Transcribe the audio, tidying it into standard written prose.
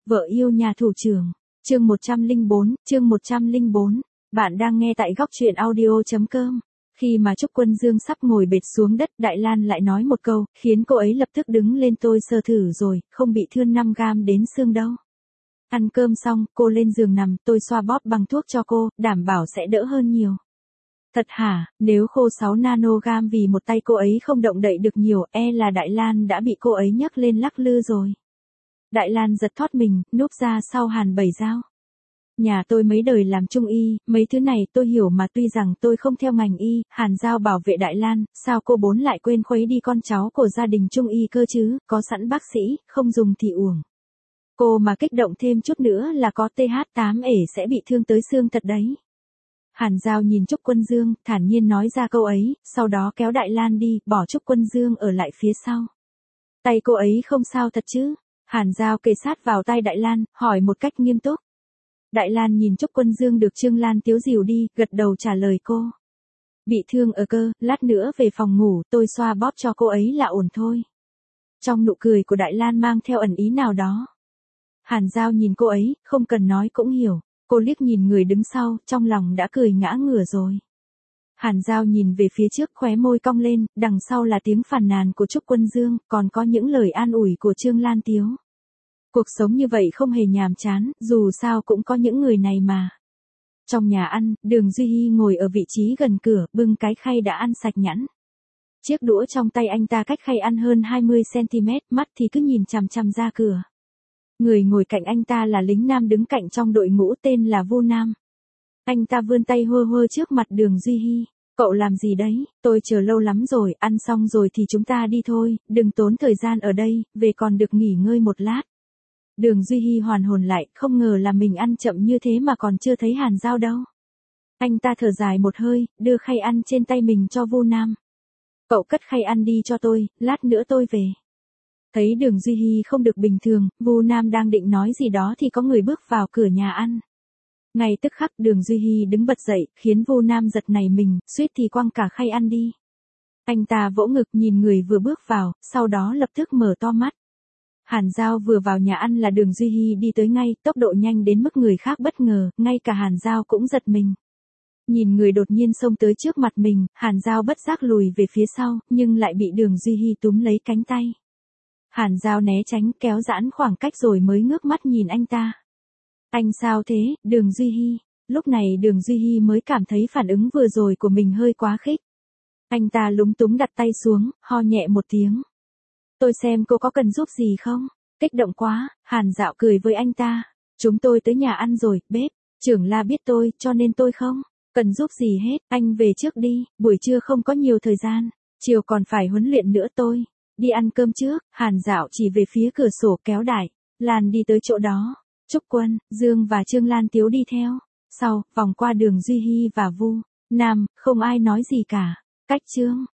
Vợ yêu nhà thủ trưởng. Chương 104. Bạn đang nghe tại góc truyện audio.com. Khi mà Trúc Quân Dương sắp ngồi bệt xuống đất, Đại Lan lại nói một câu, khiến cô ấy lập tức đứng lên. Tôi sơ thử rồi, không bị thương 5 gam đến xương đâu. Ăn cơm xong, cô lên giường nằm, tôi xoa bóp bằng thuốc cho cô, đảm bảo sẽ đỡ hơn nhiều. Thật hả, nếu khô 6 nanogam vì một tay cô ấy không động đậy được nhiều, là Đại Lan đã bị cô ấy nhấc lên lắc lư rồi. Đại Lan giật thoát mình, núp ra sau Hàn Bảy Dao. Nhà tôi mấy đời làm trung y, mấy thứ này tôi hiểu mà, tuy rằng tôi không theo ngành y. Hàn Dao bảo vệ Đại Lan, sao cô bốn lại quên khuấy đi con cháu của gia đình trung y cơ chứ, có sẵn bác sĩ, không dùng thì uổng. Cô mà kích động thêm chút nữa là có TH8 sẽ bị thương tới xương thật đấy. Hàn Dao nhìn Trúc Quân Dương, thản nhiên nói ra câu ấy, sau đó kéo Đại Lan đi, bỏ Trúc Quân Dương ở lại phía sau. Tay cô ấy không sao thật chứ? Hàn Dao kề sát vào tay Đại Lan, hỏi một cách nghiêm túc. Đại Lan nhìn Trúc Quân Dương được Trương Lan tiếu dìu đi, gật đầu trả lời cô. Bị thương ở cơ, lát nữa về phòng ngủ, tôi xoa bóp cho cô ấy là ổn thôi. Trong nụ cười của Đại Lan mang theo ẩn ý nào đó. Hàn Dao nhìn cô ấy, không cần nói cũng hiểu. Cô liếc nhìn người đứng sau, trong lòng đã cười ngã ngửa rồi. Hàn Dao nhìn về phía trước, khóe môi cong lên, đằng sau là tiếng phàn nàn của Trúc Quân Dương, còn có những lời an ủi của Trương Lan Tiếu. Cuộc sống như vậy không hề nhàm chán, dù sao cũng có những người này mà. Trong nhà ăn, Đường Duy Hi ngồi ở vị trí gần cửa, bưng cái khay đã ăn sạch nhẵn. Chiếc đũa trong tay anh ta cách khay ăn hơn 20cm, mắt thì cứ nhìn chằm chằm ra cửa. Người ngồi cạnh anh ta là lính nam đứng cạnh trong đội ngũ tên là Vu Nam. Anh ta vươn tay hơ hơ trước mặt Đường Duy Hi. Cậu làm gì đấy, tôi chờ lâu lắm rồi, ăn xong rồi thì chúng ta đi thôi, đừng tốn thời gian ở đây, về còn được nghỉ ngơi một lát. Đường Duy Hi hoàn hồn lại, không ngờ là mình ăn chậm như thế mà còn chưa thấy Hàn Dao đâu. Anh ta thở dài một hơi, đưa khay ăn trên tay mình cho Vu Nam. Cậu cất khay ăn đi cho tôi, lát nữa tôi về. Thấy Đường Duy Hi không được bình thường, Vu Nam đang định nói gì đó thì có người bước vào cửa nhà ăn. Ngay tức khắc Đường Duy Hi đứng bật dậy, khiến Vu Nam giật nảy mình, suýt thì quăng cả khay ăn đi. Anh ta vỗ ngực nhìn người vừa bước vào, sau đó lập tức mở to mắt. Hàn Dao vừa vào nhà ăn là Đường Duy Hi đi tới ngay, tốc độ nhanh đến mức người khác bất ngờ, ngay cả Hàn Dao cũng giật mình. Nhìn người đột nhiên xông tới trước mặt mình, Hàn Dao bất giác lùi về phía sau, nhưng lại bị Đường Duy Hi túm lấy cánh tay. Hàn Dao né tránh, kéo giãn khoảng cách rồi mới ngước mắt nhìn anh ta. Anh sao thế, Đường Duy Hi? Lúc này Đường Duy Hi mới cảm thấy phản ứng vừa rồi của mình hơi quá khích. Anh ta lúng túng đặt tay xuống, ho nhẹ một tiếng. Tôi xem cô có cần giúp gì không? Kích động quá, Hàn Dạo cười với anh ta. Chúng tôi tới nhà ăn rồi, bếp. Trưởng La biết tôi, cho nên tôi không cần giúp gì hết. Anh về trước đi, buổi trưa không có nhiều thời gian. Chiều còn phải huấn luyện nữa tôi. Đi ăn cơm trước, Hàn Dạo chỉ về phía cửa sổ kéo Đại Lan đi tới chỗ đó. Trúc Quân Dương và Trương Lan Tiếu đi theo. Sau, vòng qua Đường Duy Hi và Vu Nam, không ai nói gì cả. Cách Trương